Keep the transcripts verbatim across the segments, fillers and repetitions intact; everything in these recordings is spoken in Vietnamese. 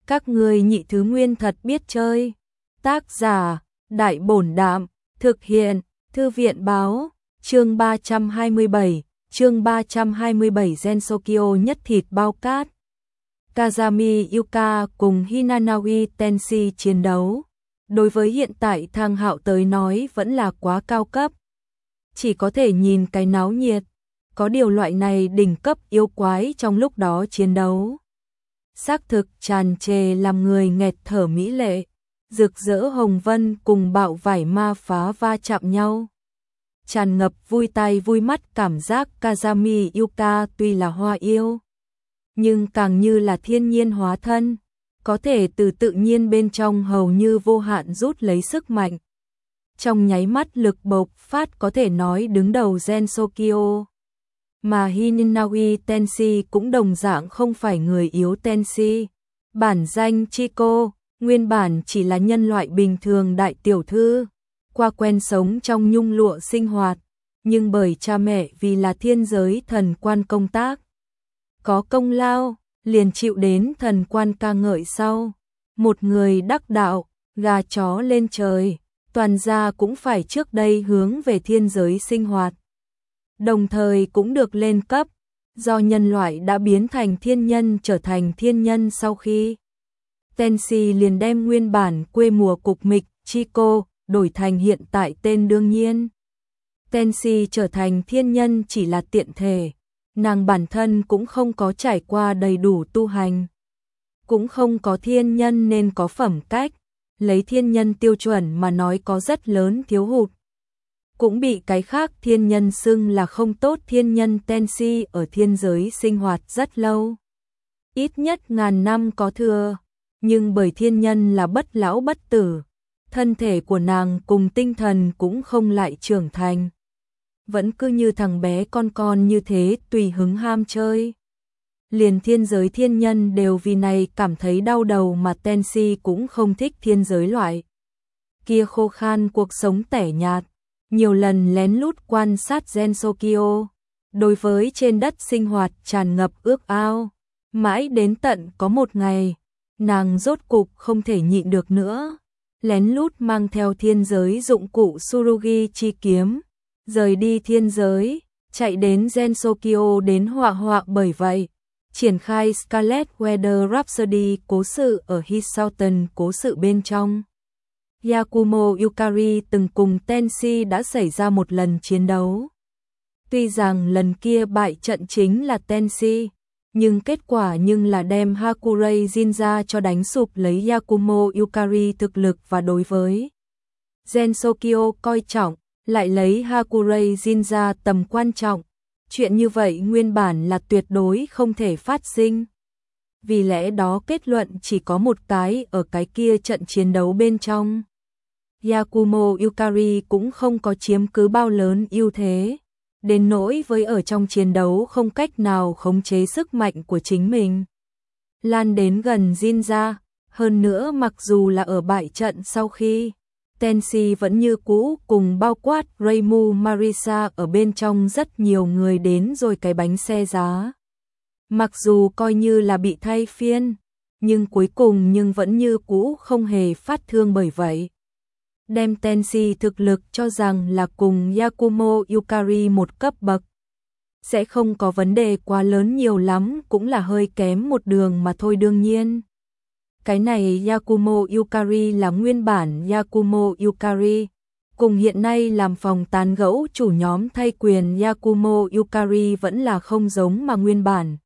Các ngươi nhị thứ nguyên thật biết chơi. Tác giả, Đại Bổn Đạm, thực hiện, Thư viện Báo, chương ba trăm hai mươi bảy, chương ba trăm hai mươi bảy Gensokyo nhất thịt bao cát. Kazami Yuka cùng Hinanawi Tenshi chiến đấu. Đối với hiện tại Thang Hạo tới nói vẫn là quá cao cấp. Chỉ có thể nhìn cái náo nhiệt. Có điều loại này đỉnh cấp yêu quái trong lúc đó chiến đấu. Xác thực tràn trề làm người nghẹt thở mỹ lệ. Rực rỡ hồng vân cùng bạo vải ma phá va chạm nhau. Tràn ngập vui tai vui mắt cảm giác Kazami Yuka tuy là hoa yêu. Nhưng càng như là thiên nhiên hóa thân. Có thể từ tự nhiên bên trong hầu như vô hạn rút lấy sức mạnh. Trong nháy mắt lực bộc phát có thể nói đứng đầu Gensokyo. Mà Hinanawi Tenshi cũng đồng dạng không phải người yếu Tenshi. Bản danh Chiko, nguyên bản chỉ là nhân loại bình thường đại tiểu thư. Qua quen sống trong nhung lụa sinh hoạt. Nhưng bởi cha mẹ vì là thiên giới thần quan công tác. Có công lao, liền chịu đến thần quan ca ngợi sau. Một người đắc đạo, gà chó lên trời. Toàn gia cũng phải trước đây hướng về thiên giới sinh hoạt. Đồng thời cũng được lên cấp, do nhân loại đã biến thành thiên nhân trở thành thiên nhân sau khi. Tenshi liền đem nguyên bản quê mùa cục mịch, Chiko, đổi thành hiện tại tên đương nhiên. Tenshi trở thành thiên nhân chỉ là tiện thể, nàng bản thân cũng không có trải qua đầy đủ tu hành. Cũng không có thiên nhân nên có phẩm cách, lấy thiên nhân tiêu chuẩn mà nói có rất lớn thiếu hụt. Cũng bị cái khác thiên nhân xưng là không tốt. Thiên nhân Tenshi ở thiên giới sinh hoạt rất lâu. Ít nhất ngàn năm có thừa. Nhưng bởi thiên nhân là bất lão bất tử. Thân thể của nàng cùng tinh thần cũng không lại trưởng thành. Vẫn cứ như thằng bé con con như thế tùy hứng ham chơi. Liền thiên giới thiên nhân đều vì này cảm thấy đau đầu mà Tenshi cũng không thích thiên giới loại. Kia khô khan cuộc sống tẻ nhạt. Nhiều lần lén lút quan sát Gensokyo, đối với trên đất sinh hoạt tràn ngập ước ao. Mãi đến tận có một ngày, nàng rốt cục không thể nhịn được nữa. Lén lút mang theo thiên giới dụng cụ Tsurugi chi kiếm, rời đi thiên giới, chạy đến Gensokyo đến họa họa. Bởi vậy, triển khai Scarlet Weather Rhapsody cố sự ở Hisouten cố sự bên trong. Yakumo Yukari từng cùng Tenshi đã xảy ra một lần chiến đấu. Tuy rằng lần kia bại trận chính là Tenshi, nhưng kết quả nhưng là đem Hakurei Jinja cho đánh sụp, lấy Yakumo Yukari thực lực và đối với Gensokyo coi trọng, lại lấy Hakurei Jinja tầm quan trọng. Chuyện như vậy nguyên bản là tuyệt đối không thể phát sinh. Vì lẽ đó kết luận chỉ có một cái, ở cái kia trận chiến đấu bên trong. Yakumo Yukari cũng không có chiếm cứ bao lớn ưu thế, đến nỗi với ở trong chiến đấu không cách nào khống chế sức mạnh của chính mình. Lan đến gần Jinja, hơn nữa mặc dù là ở bại trận sau khi, Tenshi vẫn như cũ cùng bao quát Reimu Marisa ở bên trong rất nhiều người đến rồi cái bánh xe giá. Mặc dù coi như là bị thay phiên, nhưng cuối cùng nhưng vẫn như cũ không hề phát thương. Bởi vậy, đem Tenshi thực lực cho rằng là cùng Yakumo Yukari một cấp bậc. Sẽ không có vấn đề quá lớn, nhiều lắm cũng là hơi kém một đường mà thôi. Đương nhiên, cái này Yakumo Yukari là nguyên bản Yakumo Yukari, cùng hiện nay làm phòng tán gẫu chủ nhóm thay quyền Yakumo Yukari vẫn là không giống mà nguyên bản.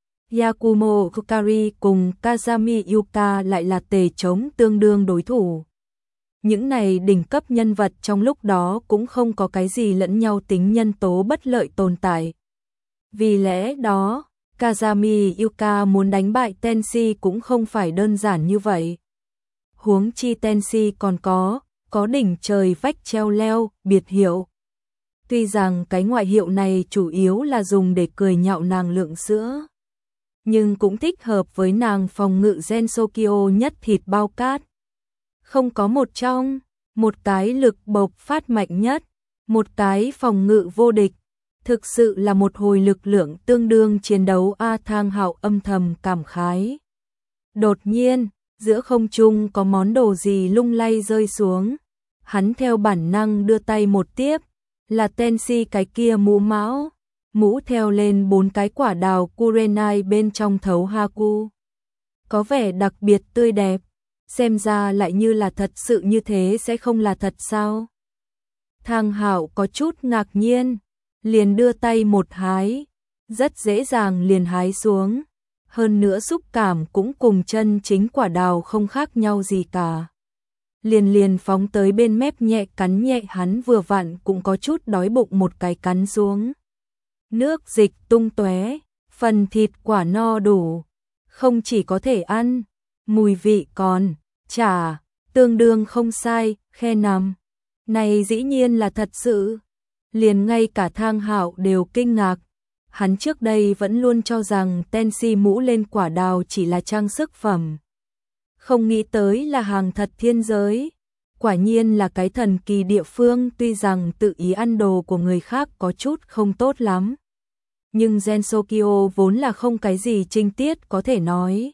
Yakumo Yukari cùng Kazami Yuka lại là tề chống tương đương đối thủ. Những này đỉnh cấp nhân vật trong lúc đó cũng không có cái gì lẫn nhau tính nhân tố bất lợi tồn tại. Vì lẽ đó, Kazami Yuka muốn đánh bại Tenshi cũng không phải đơn giản như vậy. Huống chi Tenshi còn có, có đỉnh trời vách treo leo, biệt hiệu. Tuy rằng cái ngoại hiệu này chủ yếu là dùng để cười nhạo nàng lượng sữa, nhưng cũng thích hợp với nàng phòng ngự Gensokyo nhất thịt bao cát. Không có một trong, một cái lực bộc phát mạnh nhất, một cái phòng ngự vô địch. Thực sự là một hồi lực lượng tương đương chiến đấu. A Thang Hạo âm thầm cảm khái. Đột nhiên, giữa không trung có món đồ gì lung lay rơi xuống. Hắn theo bản năng đưa tay một tiếp, là Tenshi cái kia mũ mão, mũ theo lên bốn cái quả đào kurenai bên trong thấu haku. Có vẻ đặc biệt tươi đẹp, xem ra lại như là thật sự, như thế sẽ không là thật sao? Thang Hạo có chút ngạc nhiên, liền đưa tay một hái, rất dễ dàng liền hái xuống, hơn nữa xúc cảm cũng cùng chân chính quả đào không khác nhau gì cả. Liền liền phóng tới bên mép nhẹ cắn nhẹ, hắn vừa vặn cũng có chút đói bụng, một cái cắn xuống. Nước dịch tung tóe, phần thịt quả no đủ, không chỉ có thể ăn, mùi vị còn, chả, tương đương không sai, khe nằm. Này dĩ nhiên là thật sự, liền ngay cả Thang Hạo đều kinh ngạc. Hắn trước đây vẫn luôn cho rằng Tenshi mũ lên quả đào chỉ là trang sức phẩm. Không nghĩ tới là hàng thật thiên giới. Quả nhiên là cái thần kỳ địa phương, tuy rằng tự ý ăn đồ của người khác có chút không tốt lắm. Nhưng Gensokyo vốn là không cái gì trinh tiết có thể nói.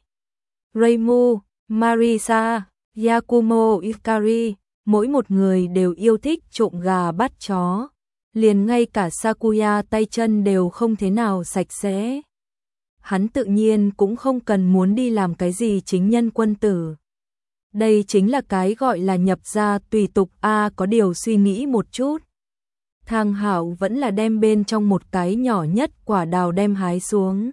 Reimu, Marisa, Yakumo Ikari, mỗi một người đều yêu thích trộm gà bắt chó. Liền ngay cả Sakuya tay chân đều không thế nào sạch sẽ. Hắn tự nhiên cũng không cần muốn đi làm cái gì chính nhân quân tử. Đây chính là cái gọi là nhập gia tùy tục a. À, có điều suy nghĩ một chút, Thang Hạo vẫn là đem bên trong một cái nhỏ nhất quả đào đem hái xuống.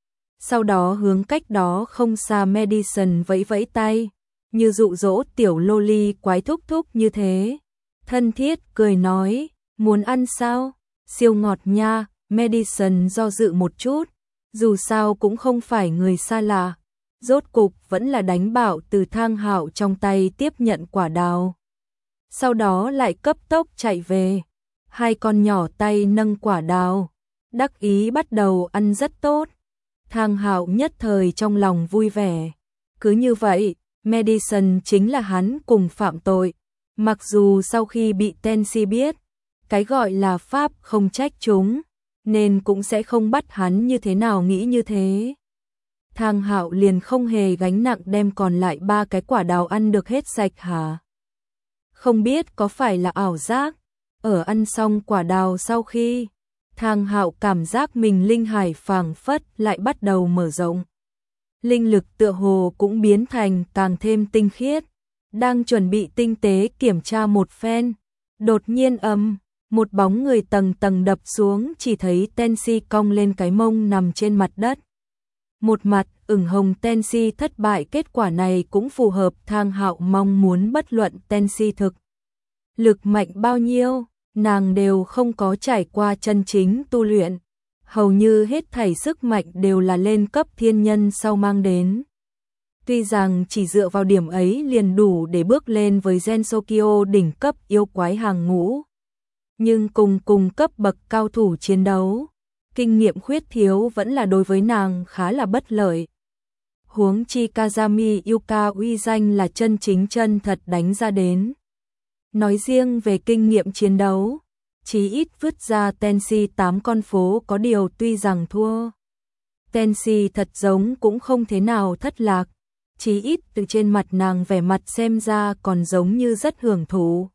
Sau đó hướng cách đó không xa Madison vẫy vẫy tay, như dụ dỗ tiểu loli quái thúc thúc như thế. Thân thiết cười nói, muốn ăn sao? Siêu ngọt nha. Madison do dự một chút, dù sao cũng không phải người xa lạ. Rốt cục vẫn là đánh bảo từ Thang Hạo trong tay tiếp nhận quả đào. Sau đó lại cấp tốc chạy về. Hai con nhỏ tay nâng quả đào, đắc ý bắt đầu ăn rất tốt. Thang Hạo nhất thời trong lòng vui vẻ. Cứ như vậy, Madison chính là hắn cùng phạm tội. Mặc dù sau khi bị Tenshi biết, cái gọi là pháp không trách chúng, nên cũng sẽ không bắt hắn như thế nào nghĩ như thế. Thang Hạo liền không hề gánh nặng đem còn lại ba cái quả đào ăn được hết sạch hả? Không biết có phải là ảo giác, ở ăn xong quả đào sau khi, Thang Hạo cảm giác mình linh hải phảng phất lại bắt đầu mở rộng. Linh lực tựa hồ cũng biến thành càng thêm tinh khiết, đang chuẩn bị tinh tế kiểm tra một phen. Đột nhiên ầm, một bóng người tầng tầng đập xuống, chỉ thấy Tenshi cong lên cái mông nằm trên mặt đất. Một mặt ửng hồng Tenshi thất bại, kết quả này cũng phù hợp Thang Hạo mong muốn, bất luận Tenshi thực lực mạnh bao nhiêu, nàng đều không có trải qua chân chính tu luyện, hầu như hết thảy sức mạnh đều là lên cấp thiên nhân sau mang đến. Tuy rằng chỉ dựa vào điểm ấy liền đủ để bước lên với Gensokyo đỉnh cấp yêu quái hàng ngũ, nhưng cùng cùng cấp bậc cao thủ chiến đấu, kinh nghiệm khuyết thiếu vẫn là đối với nàng khá là bất lợi. Huống chi Kazami Yuka uy danh là chân chính chân thật đánh ra đến. Nói riêng về kinh nghiệm chiến đấu, chí ít vứt ra Tenshi tám con phố, có điều tuy rằng thua, Tenshi thật giống cũng không thế nào thất lạc, chí ít từ trên mặt nàng vẻ mặt xem ra còn giống như rất hưởng thụ.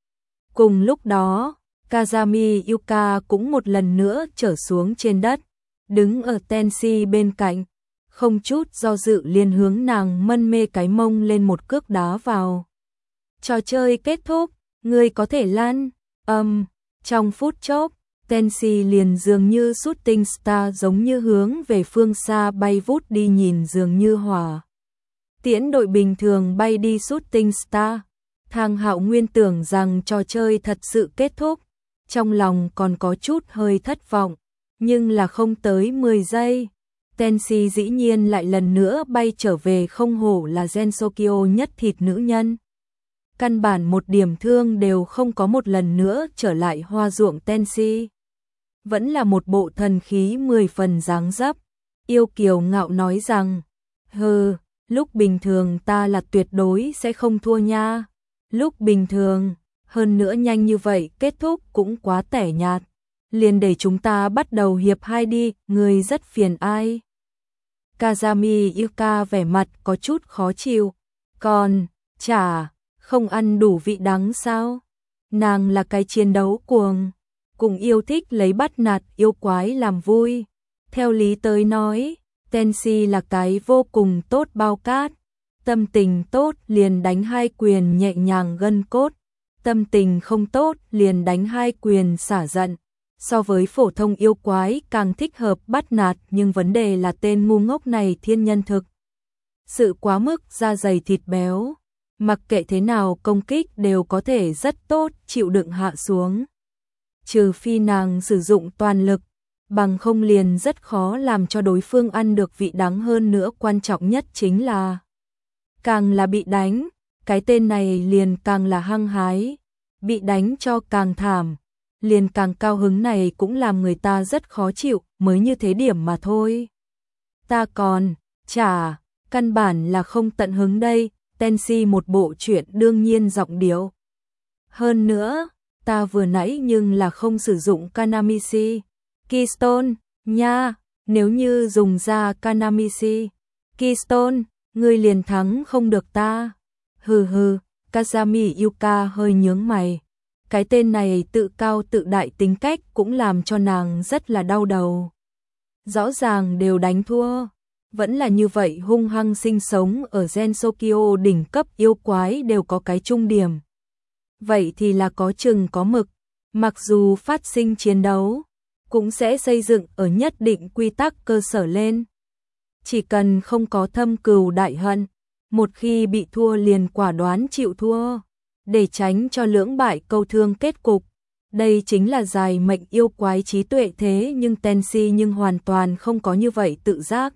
Cùng lúc đó, Kazami Yuka cũng một lần nữa trở xuống trên đất, đứng ở Tenshi bên cạnh, không chút do dự liền hướng nàng mân mê cái mông lên một cước đá vào. Trò chơi kết thúc, ngươi có thể lăn. Âm, um, trong phút chốc, Tenshi liền dường như shooting star giống như hướng về phương xa bay vút đi, nhìn dường như hỏa tiễn đội bình thường bay đi shooting star. Thang Hạo nguyên tưởng rằng trò chơi thật sự kết thúc, trong lòng còn có chút hơi thất vọng, nhưng là không tới mười giây, Tenshi dĩ nhiên lại lần nữa bay trở về, không hổ là Gensokyo nhất thịt nữ nhân. Căn bản một điểm thương đều không có, một lần nữa trở lại hoa ruộng. Tenshi vẫn là một bộ thần khí mười phần dáng dấp, yêu kiều ngạo nói rằng, hừ, lúc bình thường ta là tuyệt đối sẽ không thua nha. Lúc bình thường, hơn nữa nhanh như vậy kết thúc cũng quá tẻ nhạt. Liền để chúng ta bắt đầu hiệp hai đi, người rất phiền ai. Kazami Yuka vẻ mặt có chút khó chịu. Còn, chả, không ăn đủ vị đắng sao? Nàng là cái chiến đấu cuồng, cũng yêu thích lấy bắt nạt yêu quái làm vui. Theo lý tới nói, Tenshi là cái vô cùng tốt bao cát. Tâm tình tốt liền đánh hai quyền nhẹ nhàng gân cốt. Tâm tình không tốt liền đánh hai quyền xả giận. So với phổ thông yêu quái càng thích hợp bắt nạt, nhưng vấn đề là tên ngu ngốc này thiên nhân thực sự quá mức da dày thịt béo. Mặc kệ thế nào công kích đều có thể rất tốt chịu đựng hạ xuống. Trừ phi nàng sử dụng toàn lực, bằng không liền rất khó làm cho đối phương ăn được vị đắng. Hơn nữa quan trọng nhất chính là càng là bị đánh, cái tên này liền càng là hăng hái, bị đánh cho càng thảm, liền càng cao hứng, này cũng làm người ta rất khó chịu, mới như thế điểm mà thôi. Ta còn, chả, căn bản là không tận hứng đây. Tenshi một bộ chuyện đương nhiên giọng điệu. Hơn nữa, ta vừa nãy nhưng là không sử dụng Kanamishi Keystone nha, nếu như dùng ra Kanamishi Keystone, ngươi liền thắng không được ta. Hừ hừ, Kazami Yuka hơi nhướng mày. Cái tên này tự cao tự đại tính cách cũng làm cho nàng rất là đau đầu. Rõ ràng đều đánh thua, vẫn là như vậy hung hăng. Sinh sống ở Gensokyo đỉnh cấp yêu quái đều có cái trung điểm. Vậy thì là có chừng có mực, mặc dù phát sinh chiến đấu, cũng sẽ xây dựng ở nhất định quy tắc cơ sở lên. Chỉ cần không có thâm cừu đại hận, một khi bị thua liền quả đoán chịu thua, để tránh cho lưỡng bại câu thương kết cục. Đây chính là dài mệnh yêu quái trí tuệ. Thế nhưng Tenshi nhưng hoàn toàn không có như vậy tự giác.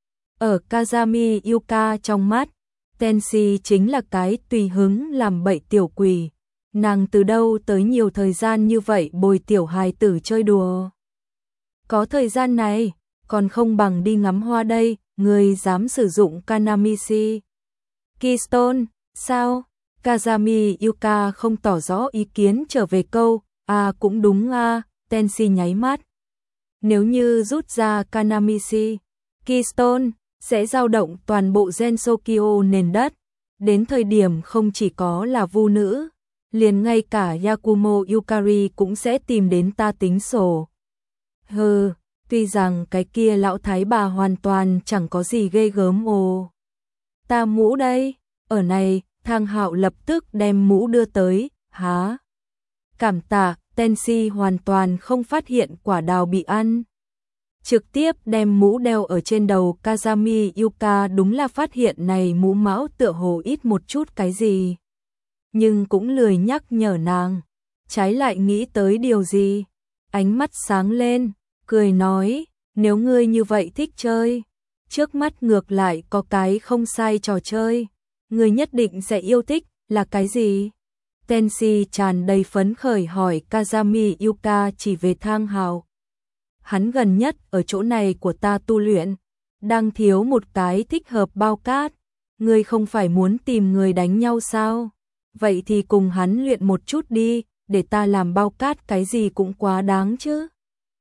Ở Kazami Yuka trong mắt, Tenshi chính là cái tùy hứng làm bậy tiểu quỷ. Nàng từ đâu tới nhiều thời gian như vậy bồi tiểu hài tử chơi đùa. Có thời gian này, còn không bằng đi ngắm hoa đây. Người dám sử dụng Kanamishi Keystone, sao? Kazami Yuka không tỏ rõ ý kiến trở về câu, à cũng đúng à. Tenshi nháy mắt. Nếu như rút ra Kanamishi Keystone, sẽ dao động toàn bộ Gensokyo nền đất. Đến thời điểm không chỉ có là vu nữ, liền ngay cả Yakumo Yukari cũng sẽ tìm đến ta tính sổ. Hừ, tuy rằng cái kia lão thái bà hoàn toàn chẳng có gì ghê gớm ồ. Ta mũ đây, ở này. Thang Hạo lập tức đem mũ đưa tới. Hả? Cảm tạ. Tenshi hoàn toàn không phát hiện quả đào bị ăn, trực tiếp đem mũ đeo ở trên đầu. Kazami Yuka đúng là phát hiện này mũ mão tựa hồ ít một chút cái gì, nhưng cũng lười nhắc nhở nàng, trái lại nghĩ tới điều gì, ánh mắt sáng lên, cười nói, nếu ngươi như vậy thích chơi, trước mắt ngược lại có cái không sai trò chơi, ngươi nhất định sẽ yêu thích. Là cái gì? Tenshi tràn đầy phấn khởi hỏi. Kazami Yuka chỉ về Thang Hạo. Hắn gần nhất ở chỗ này của ta tu luyện, đang thiếu một cái thích hợp bao cát. Ngươi không phải muốn tìm người đánh nhau sao? Vậy thì cùng hắn luyện một chút đi, để ta làm bao cát cái gì cũng quá đáng chứ.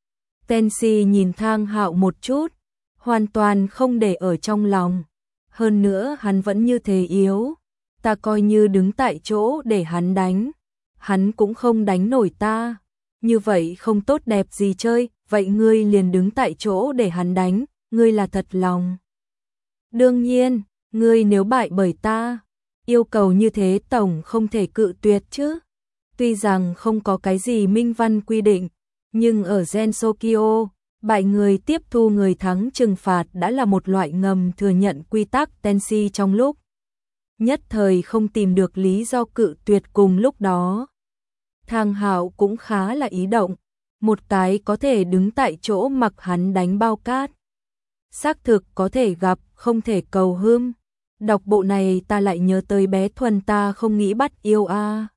Tenshi nhìn Thang Hạo một chút, hoàn toàn không để ở trong lòng. Hơn nữa hắn vẫn như thế yếu, ta coi như đứng tại chỗ để hắn đánh, hắn cũng không đánh nổi ta. Như vậy không tốt đẹp gì chơi, vậy ngươi liền đứng tại chỗ để hắn đánh, ngươi là thật lòng. Đương nhiên, ngươi nếu bại bởi ta, yêu cầu như thế tổng không thể cự tuyệt chứ. Tuy rằng không có cái gì minh văn quy định, nhưng ở Gensokyo, bại người tiếp thu người thắng trừng phạt đã là một loại ngầm thừa nhận quy tắc. Tenshi trong lúc nhất thời không tìm được lý do cự tuyệt. Cùng lúc đó, Thang Hạo cũng khá là ý động, một cái có thể đứng tại chỗ mặc hắn đánh bao cát. Xác thực có thể gặp, không thể cầu hươm. Đọc bộ này ta lại nhớ tới bé Thuần ta không nghĩ bắt yêu a.